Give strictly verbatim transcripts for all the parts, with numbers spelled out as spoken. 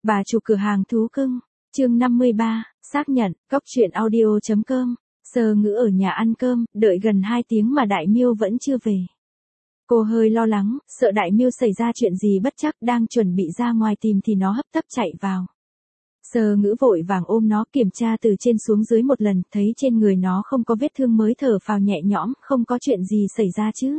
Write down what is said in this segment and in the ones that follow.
Bà chủ cửa hàng thú cưng, chương năm mươi ba, xác nhận, cóc truyện audio chấm com, Sơ Ngữ ở nhà ăn cơm, đợi gần hai tiếng mà Đại Miêu vẫn chưa về. Cô hơi lo lắng, sợ Đại Miêu xảy ra chuyện gì bất trắc, đang chuẩn bị ra ngoài tìm thì nó hấp tấp chạy vào. Sơ Ngữ vội vàng ôm nó kiểm tra từ trên xuống dưới một lần, thấy trên người nó không có vết thương mới thở phào nhẹ nhõm, không có chuyện gì xảy ra chứ.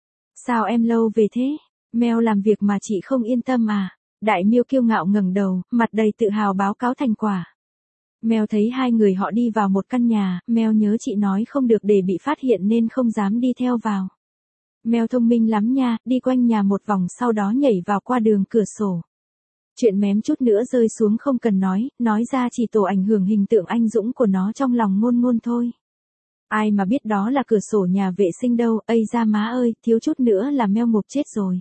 Sao em lâu về thế? Mèo làm việc mà chị không yên tâm à? Đại Miêu kiêu ngạo ngẩng đầu, mặt đầy tự hào báo cáo thành quả. Mèo thấy hai người họ đi vào một căn nhà, mèo nhớ chị nói không được để bị phát hiện nên không dám đi theo vào. Mèo thông minh lắm nha, đi quanh nhà một vòng sau đó nhảy vào qua đường cửa sổ. Chuyện mém chút nữa rơi xuống không cần nói, nói ra chỉ tổ ảnh hưởng hình tượng anh dũng của nó trong lòng ngôn ngôn thôi. Ai mà biết đó là cửa sổ nhà vệ sinh đâu, ây da má ơi, thiếu chút nữa là mèo ngộp chết rồi.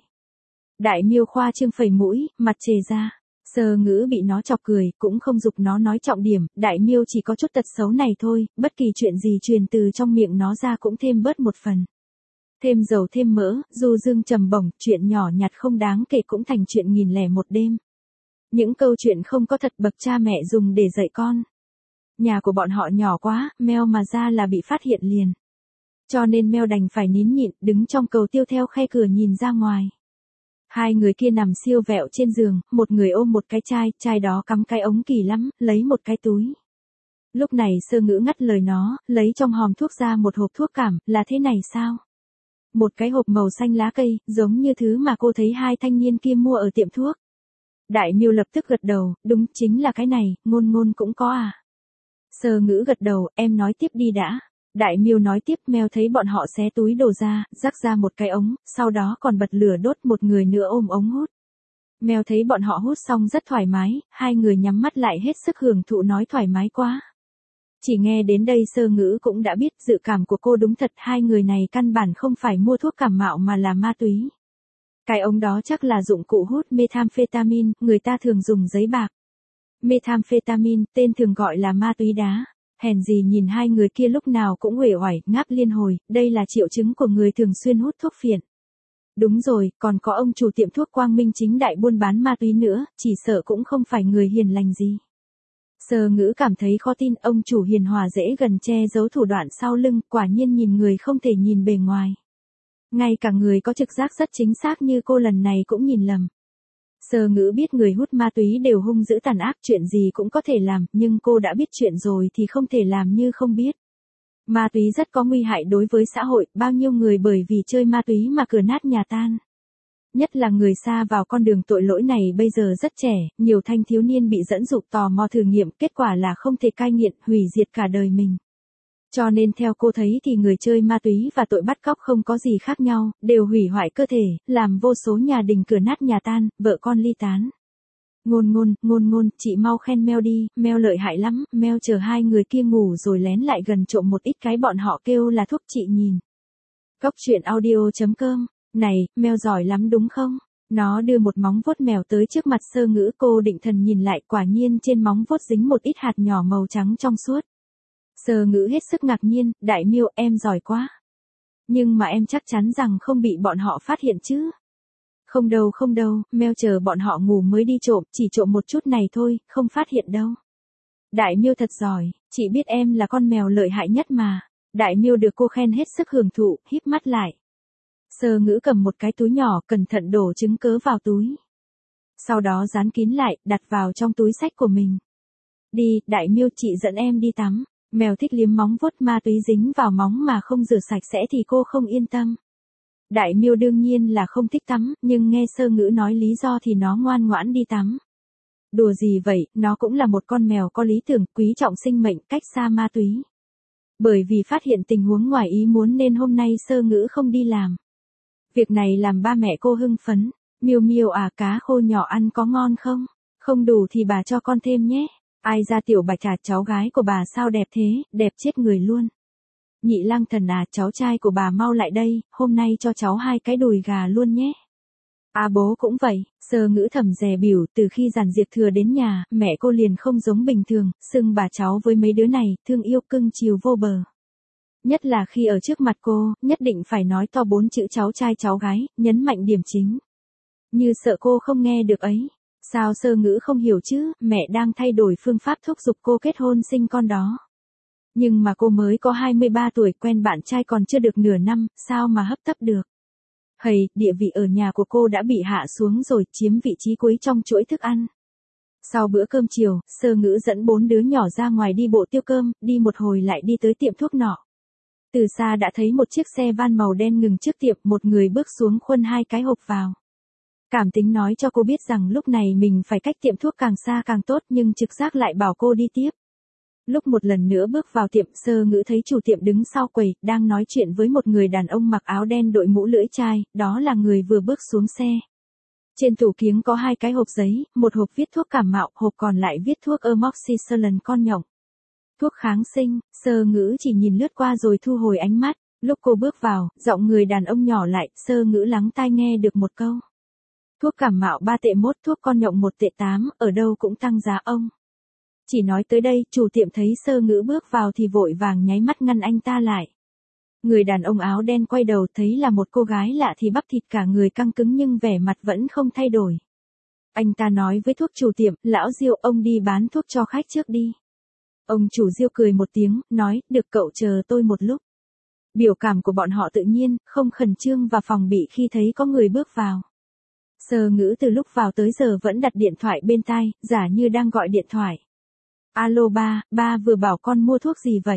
Đại Miêu khoa trương phẩy mũi, mặt chề ra. Sơ Ngữ bị nó chọc cười, cũng không giục nó nói trọng điểm, Đại Miêu chỉ có chút tật xấu này thôi, bất kỳ chuyện gì truyền từ trong miệng nó ra cũng thêm bớt một phần. Thêm dầu thêm mỡ, du dương trầm bổng, chuyện nhỏ nhặt không đáng kể cũng thành chuyện nghìn lẻ một đêm. Những câu chuyện không có thật bậc cha mẹ dùng để dạy con. Nhà của bọn họ nhỏ quá, mèo mà ra là bị phát hiện liền. Cho nên mèo đành phải nín nhịn, đứng trong cầu tiêu theo khe cửa nhìn ra ngoài. Hai người kia nằm siêu vẹo trên giường, một người ôm một cái chai, chai đó cắm cái ống kỳ lắm, lấy một cái túi. Lúc này Sơ Ngữ ngắt lời nó, lấy trong hòm thuốc ra một hộp thuốc cảm, là thế này sao? Một cái hộp màu xanh lá cây, giống như thứ mà cô thấy hai thanh niên kia mua ở tiệm thuốc. Đại Miêu lập tức gật đầu, đúng chính là cái này, ngôn ngôn cũng có à? Sơ Ngữ gật đầu, em nói tiếp đi đã. Đại Miêu nói tiếp, mèo thấy bọn họ xé túi đồ ra, rắc ra một cái ống, sau đó còn bật lửa đốt, một người nữa ôm ống hút. Mèo thấy bọn họ hút xong rất thoải mái, hai người nhắm mắt lại hết sức hưởng thụ nói thoải mái quá. Chỉ nghe đến đây Sơ Ngữ cũng đã biết dự cảm của cô đúng thật, hai người này căn bản không phải mua thuốc cảm mạo mà là ma túy. Cái ống đó chắc là dụng cụ hút methamphetamine, người ta thường dùng giấy bạc. Methamphetamine, tên thường gọi là ma túy đá. Hèn gì nhìn hai người kia lúc nào cũng uể oải, ngáp liên hồi, đây là triệu chứng của người thường xuyên hút thuốc phiện. Đúng rồi, còn có ông chủ tiệm thuốc quang minh chính đại buôn bán ma túy nữa, chỉ sợ cũng không phải người hiền lành gì. Sơ Ngữ cảm thấy khó tin, ông chủ hiền hòa dễ gần che giấu thủ đoạn sau lưng, quả nhiên nhìn người không thể nhìn bề ngoài. Ngay cả người có trực giác rất chính xác như cô lần này cũng nhìn lầm. Sơ Ngữ biết người hút ma túy đều hung dữ tàn ác, chuyện gì cũng có thể làm, nhưng cô đã biết chuyện rồi thì không thể làm như không biết. Ma túy rất có nguy hại đối với xã hội, bao nhiêu người bởi vì chơi ma túy mà cửa nát nhà tan. Nhất là người sa vào con đường tội lỗi này bây giờ rất trẻ, nhiều thanh thiếu niên bị dẫn dụ tò mò thử nghiệm, kết quả là không thể cai nghiện, hủy diệt cả đời mình. Cho nên theo cô thấy thì người chơi ma túy và tội bắt cóc không có gì khác nhau, đều hủy hoại cơ thể, làm vô số nhà đình cửa nát nhà tan, vợ con ly tán. Ngôn ngôn, ngôn ngôn, chị mau khen mèo đi, mèo lợi hại lắm, mèo chờ hai người kia ngủ rồi lén lại gần trộm một ít cái bọn họ kêu là thuốc chị nhìn. Cóc truyện audio chấm com, này, mèo giỏi lắm đúng không? Nó đưa một móng vuốt mèo tới trước mặt Sơ Ngữ, cô định thần nhìn lại, quả nhiên trên móng vuốt dính một ít hạt nhỏ màu trắng trong suốt. Sơ Ngữ hết sức ngạc nhiên, Đại Miêu em giỏi quá. Nhưng mà em chắc chắn rằng không bị bọn họ phát hiện chứ. Không đâu không đâu, mèo chờ bọn họ ngủ mới đi trộm, chỉ trộm một chút này thôi, không phát hiện đâu. Đại Miêu thật giỏi, chị biết em là con mèo lợi hại nhất mà. Đại Miêu được cô khen hết sức hưởng thụ, híp mắt lại. Sơ Ngữ cầm một cái túi nhỏ, cẩn thận đổ trứng cớ vào túi. Sau đó dán kín lại, đặt vào trong túi xách của mình. Đi, Đại Miêu, chị dẫn em đi tắm. Mèo thích liếm móng vuốt, ma túy dính vào móng mà không rửa sạch sẽ thì cô không yên tâm. Đại Miêu đương nhiên là không thích tắm, nhưng nghe Sơ Ngữ nói lý do thì nó ngoan ngoãn đi tắm. Đùa gì vậy, nó cũng là một con mèo có lý tưởng, quý trọng sinh mệnh, cách xa ma túy. Bởi vì phát hiện tình huống ngoài ý muốn nên hôm nay Sơ Ngữ không đi làm. Việc này làm ba mẹ cô hưng phấn. Miêu Miêu à, cá khô nhỏ ăn có ngon không? Không đủ thì bà cho con thêm nhé. Ai ra Tiểu Bạch à, cháu gái của bà sao đẹp thế, đẹp chết người luôn. Nhị Lang Thần à, cháu trai của bà mau lại đây, hôm nay cho cháu hai cái đùi gà luôn nhé. À bố cũng vậy, Sơ Ngữ thầm dè bỉu, từ khi Giản Diệp Thừa đến nhà, mẹ cô liền không giống bình thường, xưng bà cháu với mấy đứa này, thương yêu cưng chiều vô bờ. Nhất là khi ở trước mặt cô, nhất định phải nói to bốn chữ cháu trai cháu gái, nhấn mạnh điểm chính. Như sợ cô không nghe được ấy. Sao Sơ Ngữ không hiểu chứ, mẹ đang thay đổi phương pháp thúc giục cô kết hôn sinh con đó. Nhưng mà cô mới có hai mươi ba tuổi, quen bạn trai còn chưa được nửa năm, sao mà hấp tấp được. Hầy, địa vị ở nhà của cô đã bị hạ xuống rồi, chiếm vị trí cuối trong chuỗi thức ăn. Sau bữa cơm chiều, Sơ Ngữ dẫn bốn đứa nhỏ ra ngoài đi bộ tiêu cơm, đi một hồi lại đi tới tiệm thuốc nọ. Từ xa đã thấy một chiếc xe van màu đen ngừng trước tiệm, một người bước xuống khuân hai cái hộp vào. Cảm tính nói cho cô biết rằng lúc này mình phải cách tiệm thuốc càng xa càng tốt, nhưng trực giác lại bảo cô đi tiếp. Lúc một lần nữa bước vào tiệm, Sơ Ngữ thấy chủ tiệm đứng sau quầy, đang nói chuyện với một người đàn ông mặc áo đen đội mũ lưỡi chai, đó là người vừa bước xuống xe. Trên tủ kiếng có hai cái hộp giấy, một hộp viết thuốc cảm mạo, hộp còn lại viết thuốc amoxicillin con nhộng. Thuốc kháng sinh. Sơ Ngữ chỉ nhìn lướt qua rồi thu hồi ánh mắt. Lúc cô bước vào, giọng người đàn ông nhỏ lại, Sơ Ngữ lắng tai nghe được một câu. Thuốc cảm mạo ba tệ mốt, thuốc con nhộng một tệ tám, ở đâu cũng tăng giá ông. Chỉ nói tới đây, chủ tiệm thấy Sơ Ngữ bước vào thì vội vàng nháy mắt ngăn anh ta lại. Người đàn ông áo đen quay đầu thấy là một cô gái lạ thì bắp thịt cả người căng cứng nhưng vẻ mặt vẫn không thay đổi. Anh ta nói với thuốc chủ tiệm, lão Diêu, ông đi bán thuốc cho khách trước đi. Ông chủ Diêu cười một tiếng, nói, được, cậu chờ tôi một lúc. Biểu cảm của bọn họ tự nhiên, không khẩn trương và phòng bị khi thấy có người bước vào. Sơ Ngữ từ lúc vào tới giờ vẫn đặt điện thoại bên tai, giả như đang gọi điện thoại. Alo ba, ba vừa bảo con mua thuốc gì vậy?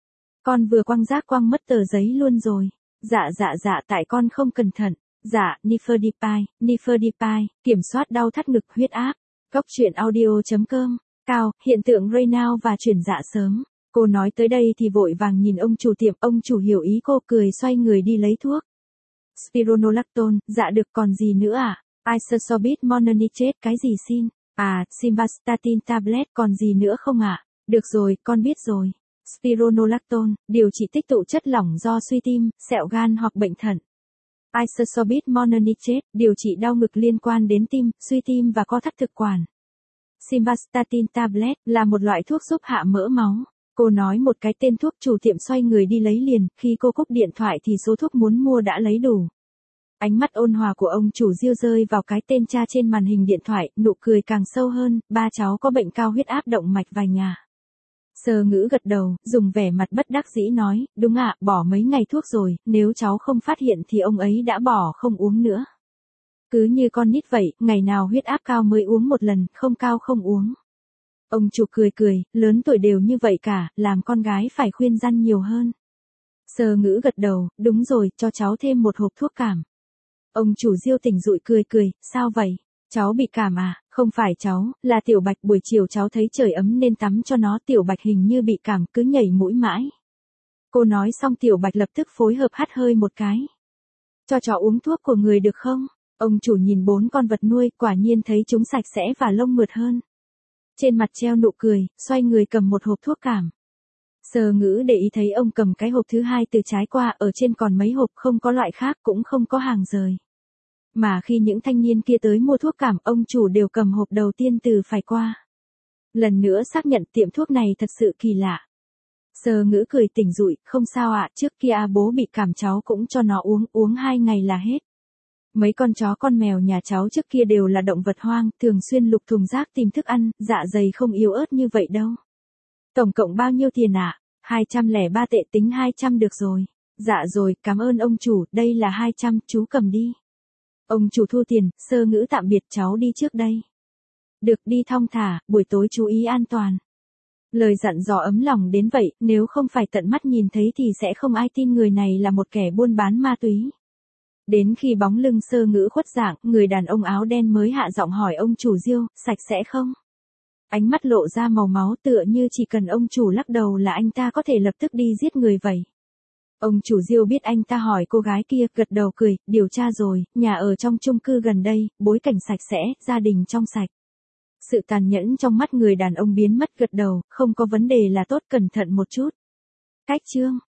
Con vừa quăng rác quăng mất tờ giấy luôn rồi. Dạ dạ dạ tại con không cẩn thận. Dạ, Nifedipine, Nifedipine, kiểm soát đau thắt ngực huyết áp. Cốc truyện audio chấm com. Cao, hiện tượng Raynaud và chuyển dạ sớm. Cô nói tới đây thì vội vàng nhìn ông chủ tiệm, ông chủ hiểu ý cô cười xoay người đi lấy thuốc. Spironolactone, dạ được, còn gì nữa à? Isosorbit mononitrate, cái gì xin? À, simvastatin tablet, còn gì nữa không ạ? À? Được rồi, con biết rồi. Spironolactone, điều trị tích tụ chất lỏng do suy tim, sẹo gan hoặc bệnh thận. Isosorbit mononitrate, điều trị đau ngực liên quan đến tim, suy tim và co thắt thực quản. Simvastatin tablet là một loại thuốc giúp hạ mỡ máu. Cô nói một cái tên thuốc, chủ tiệm xoay người đi lấy liền, khi cô cúp điện thoại thì số thuốc muốn mua đã lấy đủ. Ánh mắt ôn hòa của ông chủ Diêu rơi vào cái tên tra trên màn hình điện thoại, nụ cười càng sâu hơn, ba cháu có bệnh cao huyết áp động mạch vài nhà. Sơ Ngữ gật đầu, dùng vẻ mặt bất đắc dĩ nói, đúng ạ, bỏ mấy ngày thuốc rồi, nếu cháu không phát hiện thì ông ấy đã bỏ không uống nữa. Cứ như con nít vậy, ngày nào huyết áp cao mới uống một lần, không cao không uống. Ông chủ cười cười, lớn tuổi đều như vậy cả, làm con gái phải khuyên răn nhiều hơn. Sơ Ngữ gật đầu, đúng rồi, cho cháu thêm một hộp thuốc cảm. Ông chủ Diêu tỉnh dụi cười cười, sao vậy? Cháu bị cảm à? Không phải cháu, là Tiểu Bạch, buổi chiều cháu thấy trời ấm nên tắm cho nó, Tiểu Bạch hình như bị cảm, cứ nhảy mũi mãi. Cô nói xong Tiểu Bạch lập tức phối hợp hắt hơi một cái. Cho chó uống thuốc của người được không? Ông chủ nhìn bốn con vật nuôi, quả nhiên thấy chúng sạch sẽ và lông mượt hơn. Trên mặt treo nụ cười, xoay người cầm một hộp thuốc cảm. Sơ Ngữ để ý thấy ông cầm cái hộp thứ hai từ trái qua, ở trên còn mấy hộp, không có loại khác, cũng không có hàng rời. Mà khi những thanh niên kia tới mua thuốc cảm, ông chủ đều cầm hộp đầu tiên từ phải qua. Lần nữa xác nhận tiệm thuốc này thật sự kỳ lạ. Sơ Ngữ cười tỉnh dụi, không sao ạ, trước kia bố bị cảm cháu cũng cho nó uống, uống hai ngày là hết. Mấy con chó con mèo nhà cháu trước kia đều là động vật hoang, thường xuyên lục thùng rác tìm thức ăn, dạ dày không yếu ớt như vậy đâu. Tổng cộng bao nhiêu tiền ạ? À? hai trăm lẻ ba tệ, tính hai trăm được rồi. Dạ rồi, cảm ơn ông chủ, đây là hai trăm, chú cầm đi. Ông chủ thu tiền, Sơ Ngữ tạm biệt, cháu đi trước đây. Được, đi thong thả, buổi tối chú ý an toàn. Lời dặn dò ấm lòng đến vậy, nếu không phải tận mắt nhìn thấy thì sẽ không ai tin người này là một kẻ buôn bán ma túy. Đến khi bóng lưng Sơ Ngữ khuất dạng, người đàn ông áo đen mới hạ giọng hỏi ông chủ Diêu, sạch sẽ không? Ánh mắt lộ ra màu máu, tựa như chỉ cần ông chủ lắc đầu là anh ta có thể lập tức đi giết người vậy. Ông chủ Diêu biết anh ta hỏi cô gái kia, gật đầu cười, điều tra rồi, nhà ở trong chung cư gần đây, bối cảnh sạch sẽ, gia đình trong sạch. Sự tàn nhẫn trong mắt người đàn ông biến mất, gật đầu, không có vấn đề là tốt, cẩn thận một chút. Cách chương